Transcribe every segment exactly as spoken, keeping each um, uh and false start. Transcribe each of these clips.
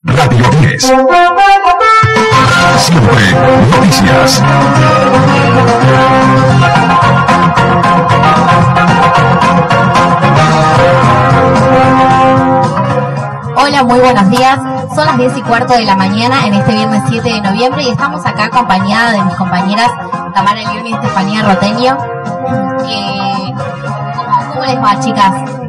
Radio diez. Siempre noticias. Hola, muy buenos días. Son las diez y cuarto de la mañana en este viernes siete de noviembre y estamos acá acompañada de mis compañeras Tamara León y Estefanía Roteño. Eh, ¿cómo, ¿Cómo les va, chicas?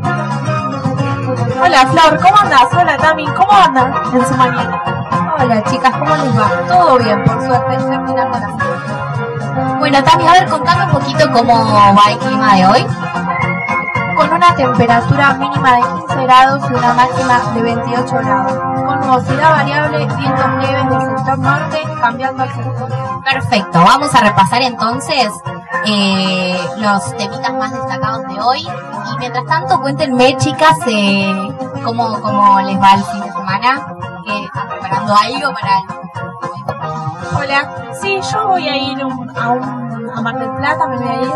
Hola, Flor, ¿cómo andás? Hola, Tami, ¿cómo andan en su mañana? Hola, chicas, ¿cómo les va? Todo bien, por suerte, terminando la semana. Bueno, Tami, a ver, contame un poquito cómo va el clima de hoy. Con una temperatura mínima de quince grados y una máxima de veintiocho grados. Con nubosidad variable, vientos leves del sector norte, cambiando al sector. Perfecto, vamos a repasar entonces eh, los temitas más destacados de hoy. Y mientras tanto, cuéntenme, chicas, eh, cómo, cómo les va el fin de semana. ¿Que están preparando algo para el... Hola, sí, yo voy a ir un, a, un, a Mar del Plata, me voy a ir.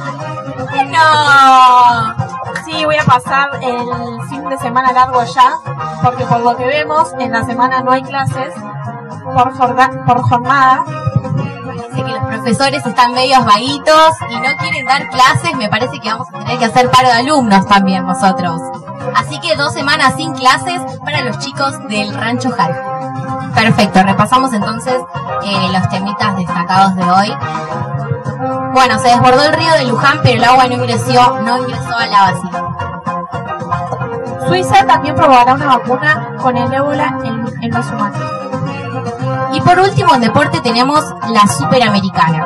¡No! Sí, voy a pasar el fin de semana largo allá, porque por lo que vemos, en la semana no hay clases por, jorda, por jornada. Parece que los profesores están medios vaguitos y no quieren dar clases. Me parece que vamos a tener que hacer paro de alumnos también nosotros. Así que dos semanas sin clases para los chicos del Rancho Jalco. Perfecto, repasamos entonces eh, los temitas destacados de hoy. Bueno, se desbordó el río de Luján, pero el agua no ingresó, no ingresó a la basílica. Suiza también probará una vacuna con el ébola en, en los humanos. Y por último, en deporte tenemos la Superamericana.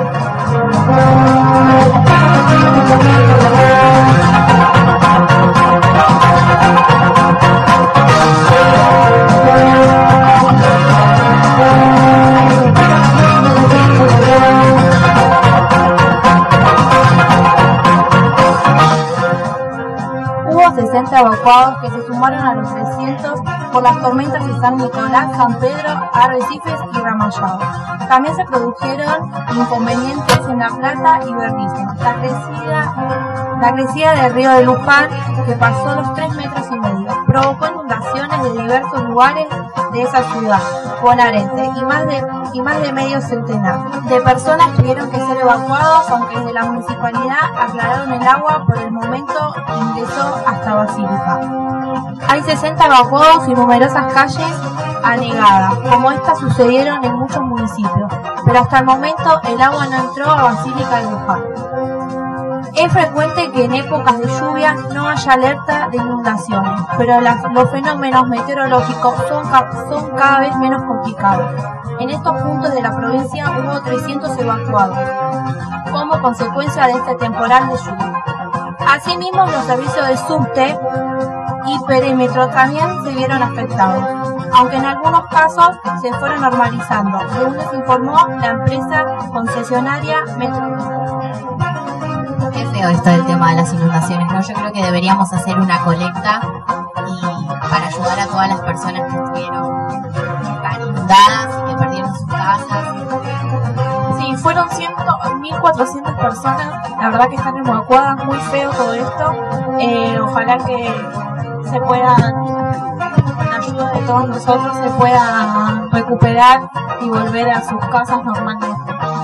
sesenta evacuados que se sumaron a los trescientos por las tormentas de San Nicolás, San Pedro, Arrecifes y Ramayado. También se produjeron inconvenientes en La Plata y Berrizo. La crecida, la crecida del río de Luján, que pasó los tres metros y medio, provocó inundaciones de diversos lugares de esa ciudad bonaerense y más de, y más de medio centenar de personas tuvieron que ser evacuados, aunque desde la municipalidad aclararon el agua por el momento ingresó hasta Basílica. Hay sesenta evacuados y numerosas calles anegadas, como estas sucedieron en muchos municipios, pero hasta el momento el agua no entró a Basílica de Luján. Es frecuente que en épocas de lluvia no haya alerta de inundaciones, pero las, los fenómenos meteorológicos son, son cada vez menos complicados. En estos puntos de la provincia hubo trescientos evacuados, como consecuencia de este temporal de lluvia. Asimismo, los servicios de subte y perímetro también se vieron afectados, aunque en algunos casos se fueron normalizando, según les informó la empresa concesionaria Metro. Qué feo esto del tema de las inundaciones, ¿no? Yo creo que deberíamos hacer una colecta y para ayudar a todas las personas que estuvieron tan inundadas y que perdieron sus casas. Sí, fueron mil cuatrocientas personas, la verdad que están evacuadas, muy feo todo esto. Eh, ojalá que se puedan, con la ayuda de todos nosotros, se puedan recuperar y volver a sus casas normalmente.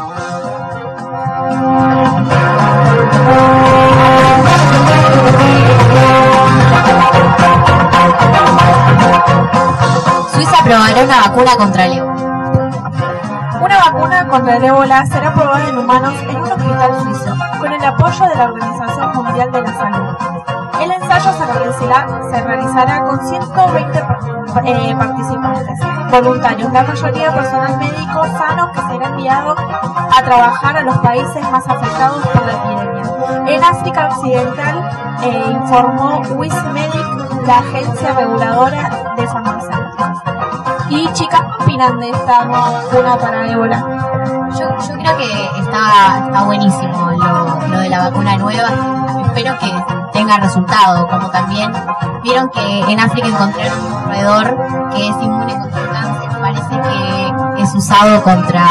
Suiza aprobará una vacuna contra el ébola. Una vacuna contra el ébola será probada en humanos en un hospital suizo, con el apoyo de la Organización Mundial de la Salud. El ensayo se realizará, se realizará con ciento veinte eh, participantes voluntarios, la mayoría personal médico sano que será enviado a trabajar a los países más afectados por la epidemia. En África Occidental, eh, informó Swissmedic, la agencia reguladora de farmacéuticos. Y chicas, ¿qué opinan de esta nueva vacuna para ébola? Yo, yo creo que está, está buenísimo lo, lo de la vacuna nueva. Espero que tenga resultado, como también vieron que en África encontraron un roedor que es inmune contra el cáncer. Parece que es usado contra...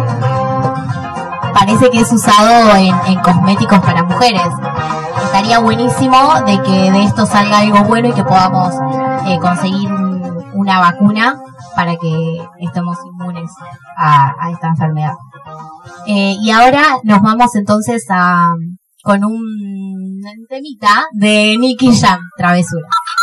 Parece que es usado en, en cosméticos para mujeres. Estaría buenísimo de que de esto salga algo bueno y que podamos eh, conseguir un, un una vacuna para que estemos inmunes a, a esta enfermedad. Eh, y ahora nos vamos entonces a con un temita de Nicky Jam, Travesura.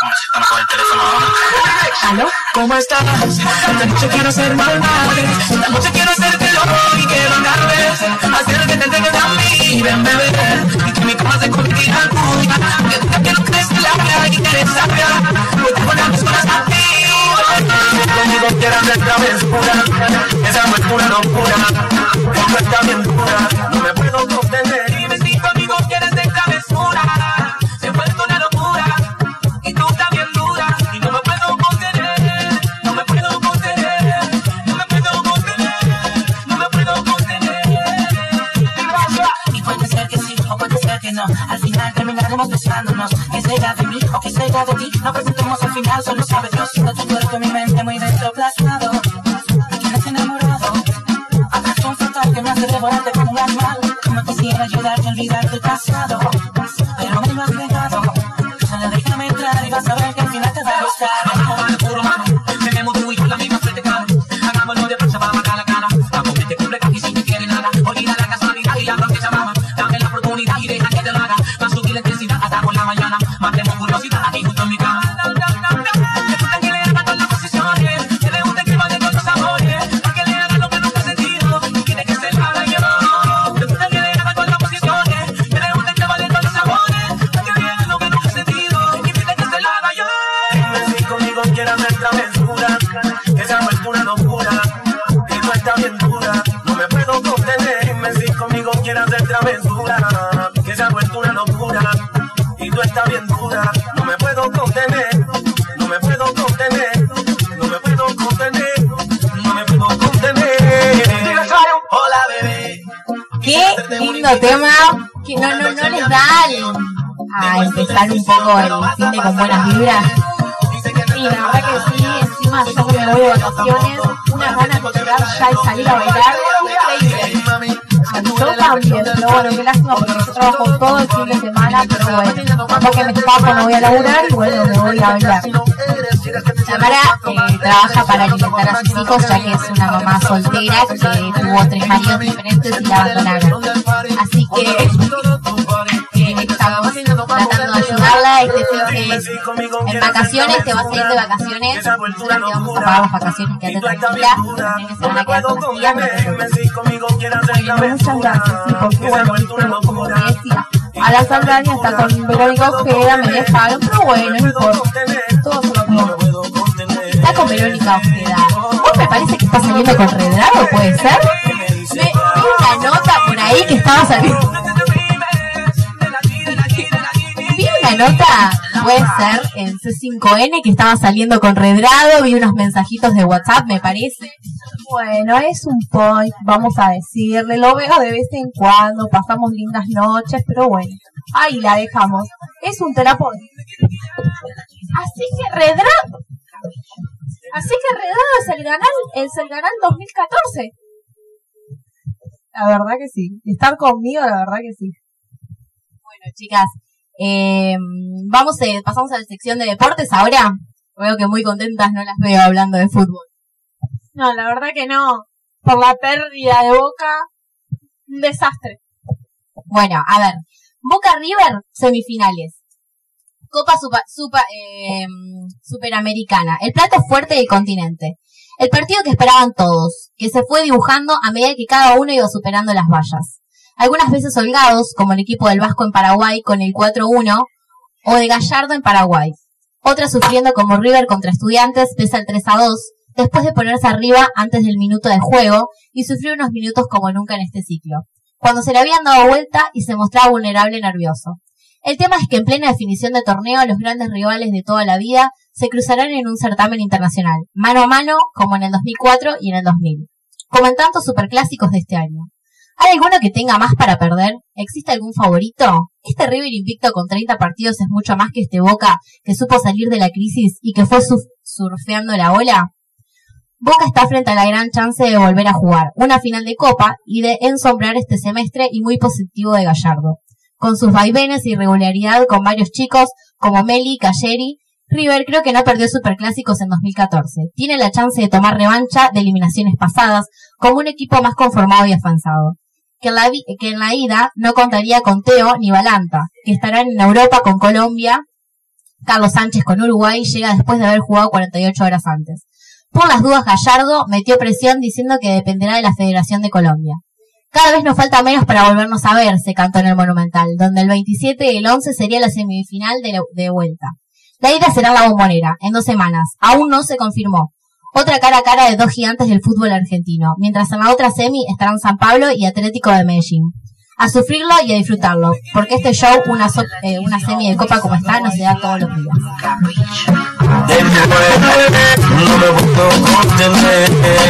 ¿Aló? ¿Cómo estás? Esta noche quiero ser mal madre. Esta noche quiero hacerte loco y quiero andar hacer que te entregues a mí. Ven, bebé, y que mi cama se convierta en tuya. Que tú que no crees en la vida y que eres sabia. Voy a poner mis cosas a ti. Conmigo quieras hacer travesura. Esa no es pura locura. Esto está bien dura. No me puedo contener. Dime si conmigo quieres hacer travesura. Se vuelve una locura. Y tú también dura. Y no me puedo contener. No me puedo contener. No me puedo contener. No me puedo contener. Y puede ser que sí, o puede ser que no. Al final terminaremos besándonos. Que sea de mí o que sea de ti. No presentemos al final, solo sabe Dios. Siento tu cuerpo en mi mente muy dentro plasmado. Me tienes enamorado. Atracción fatal que me hace devorarte como un animal. Como quisiera ayudarte a olvidar tu pasado. Pero me lo has negado. Solo déjame entrar y vas a ver que al final te va a gustar. Tenemos tú y yo la misma frente, claro. Hagámoslo de prisa para matar la cara. Vamos, que te cumple casi si no quiere nada. Olvida la casualidad y la que llamaba. Dame la oportunidad y deja que te lo haga. Va a subir la intensidad hasta por la mañana. Matemos curiosidad aquí junto en mi cama. Que tú te le hagas todas las posiciones. Que le guste que vaya con los sabores. Para que le hagas lo que nunca has sentido. Y quiere que se lo haga yo. Que tú te le hagas todas las posiciones. Que le guste que vaya con los sabores. Para que le hagas lo que nunca has sentido. Y quiere que se lo haga yo. Dime si conmigo quieres hacer travesura. Esa no es pura locura. Y tú estás bien dura. No me puedo contener. Dime si conmigo quieres hacer travesura. Esa no es pura locura. Y tú estás bien dura. No me puedo contener. No me puedo contener. No me puedo contener. No me puedo contener. Hola, bebé. Qué lindo tema, que no, no, no les da al- a empezar un poco el fin de con buenas vibras. Sí, la verdad que sí, encima yo que me voy de vacaciones, unas ganas de llegar ya y salir a bailar, increíble. Yo también, pero bueno, qué lástima porque yo trabajo todo el fin de semana, pero bueno, porque me escapo, no voy a laburar y bueno, me voy a bailar. Tamara eh, trabaja para alimentar a sus hijos, ya que es una mamá soltera que tuvo tres maridos diferentes y la abandonaron. Así que eh, estamos tratando de ayudarla. Este fin de- en vacaciones, te vas a ir de vacaciones. Nosotros te vamos a pagar las vacaciones, quédate tranquila. Los nenes se van a quedar con las tías. Bueno, muchas gracias, sí, porque bueno, como te decía, a la Saldaña está con Verónica Ojeda, me dejaron, pero bueno, no importa, todo se lo puedo. Está con Verónica Ojeda. ¿Vos me parece que está saliendo con Redrado? ¿Puede ser? Me vi una nota por ahí que estaba saliendo. Vi una nota, puede ser, en C cinco N que estaba saliendo con Redrado. Vi unos mensajitos de WhatsApp, me parece. Bueno, es un point, vamos a decirle, lo veo de vez en cuando, pasamos lindas noches, pero bueno, ahí la dejamos. Es un terapeuta. Así que Redrado, así que Redrado es el Ganal, es el Ganal dos mil catorce. La verdad que sí, estar conmigo, la verdad que sí. Bueno, chicas, eh, vamos, eh, pasamos a la sección de deportes ahora. Veo que muy contentas no las veo hablando de fútbol. No, la verdad que no, por la pérdida de Boca, un desastre. Bueno, a ver, Boca River, semifinales. Copa Supa- Supa- eh, Superamericana, el plato fuerte del continente. El partido que esperaban todos, que se fue dibujando a medida que cada uno iba superando las vallas. Algunas veces holgados, como el equipo del Vasco en Paraguay con el cuatro uno, o de Gallardo en Paraguay. Otras sufriendo como River contra Estudiantes, pese al tres a dos, después de ponerse arriba antes del minuto de juego y sufrir unos minutos como nunca en este ciclo, cuando se le habían dado vuelta y se mostraba vulnerable y nervioso. El tema es que en plena definición de torneo los grandes rivales de toda la vida se cruzarán en un certamen internacional, mano a mano como en el dos mil cuatro y en el dos mil, como en tantos superclásicos de este año. ¿Hay alguno que tenga más para perder? ¿Existe algún favorito? Este River invicto con treinta partidos es mucho más que este Boca que supo salir de la crisis y que fue surf- surfeando la ola. Boca está frente a la gran chance de volver a jugar una final de Copa y de ensombrar este semestre y muy positivo de Gallardo, con sus vaivenes e irregularidad con varios chicos como Meli, Calleri River creo que no perdió superclásicos en dos mil catorce. Tiene la chance de tomar revancha de eliminaciones pasadas como un equipo más conformado y avanzado. Que en, la, que en la ida no contaría con Teo ni Balanta, que estarán en Europa con Colombia. Carlos Sánchez con Uruguay llega después de haber jugado cuarenta y ocho horas antes. Por las dudas, Gallardo metió presión diciendo que dependerá de la Federación de Colombia. Cada vez nos falta menos para volvernos a ver, se cantó en el Monumental, donde el veintisiete y el once sería la semifinal de, la, de vuelta. La ida será en la Bombonera, en dos semanas. Aún no se confirmó. Otra cara a cara de dos gigantes del fútbol argentino, mientras en la otra semi estarán San Pablo y Atlético de Medellín. A sufrirlo y a disfrutarlo, porque este show, una, so, eh, una semi de copa como está, no se da todos los días. No me puedo contener,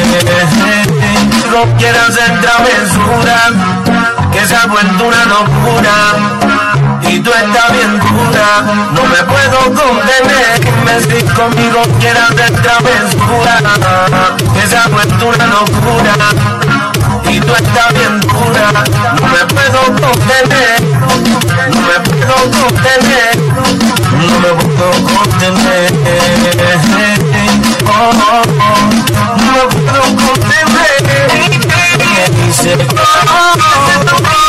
no quiero hacer travesura, que se ha vuelto una locura, y tú estás bien dura, no me puedo contener, me si conmigo quieres hacer travesura, que se ha vuelto una locura, y tú estás bien dura, no me puedo contener, no me puedo contener, no me puedo contener, oh, oh, oh, no me puedo contener, me dice, oh, oh, oh,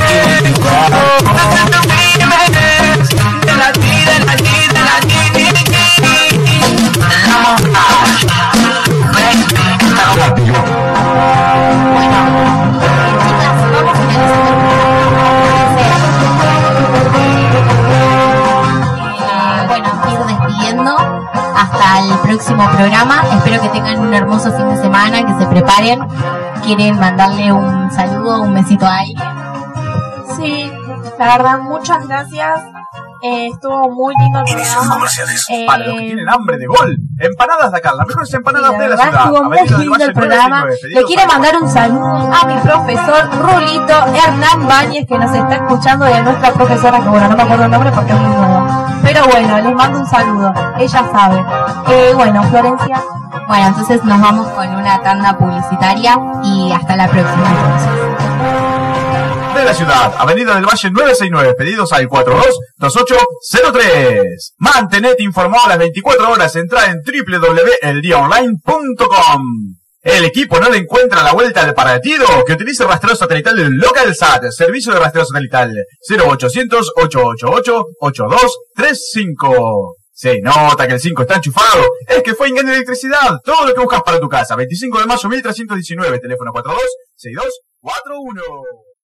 de la ti, de la ti, de la ti, hasta el próximo programa. Espero que tengan un hermoso fin de semana, que se preparen. ¿Quieren mandarle un saludo, un besito a alguien? Sí, la verdad, muchas gracias. Eh, estuvo muy lindo el programa. Eh, Para los que tienen hambre de gol, empanadas de acá, las mejores empanadas sí, de la verdad, ciudad. Estuvo muy lindo el programa. Le quiero mandar un saludo a mi profesor Rulito Hernán Báñez, que nos está escuchando, y a nuestra profesora, que bueno, no me acuerdo el nombre porque es muy nuevo. Pero bueno, les mando un saludo, ella sabe. Eh, bueno, Florencia. Bueno, entonces nos vamos con una tanda publicitaria y hasta la próxima entonces. De la ciudad, Avenida del Valle nueve sesenta y nueve, pedidos al cuatro dos dos ocho cero tres. Mantenete informado las veinticuatro horas, entra en doble u doble u doble u punto el día online punto com. ¿El equipo no le encuentra la vuelta al partido? Que utilice rastreo satelital del LocalSat, servicio de rastreo satelital cero ochocientos, ochocientos ochenta y ocho, ochenta y dos treinta y cinco. Se nota que el cinco está enchufado. Es que fue engaño de electricidad. Todo lo que buscas para tu casa. veinticinco de mayo mil trescientos diecinueve, teléfono cuatro dos seis dos cuatro uno.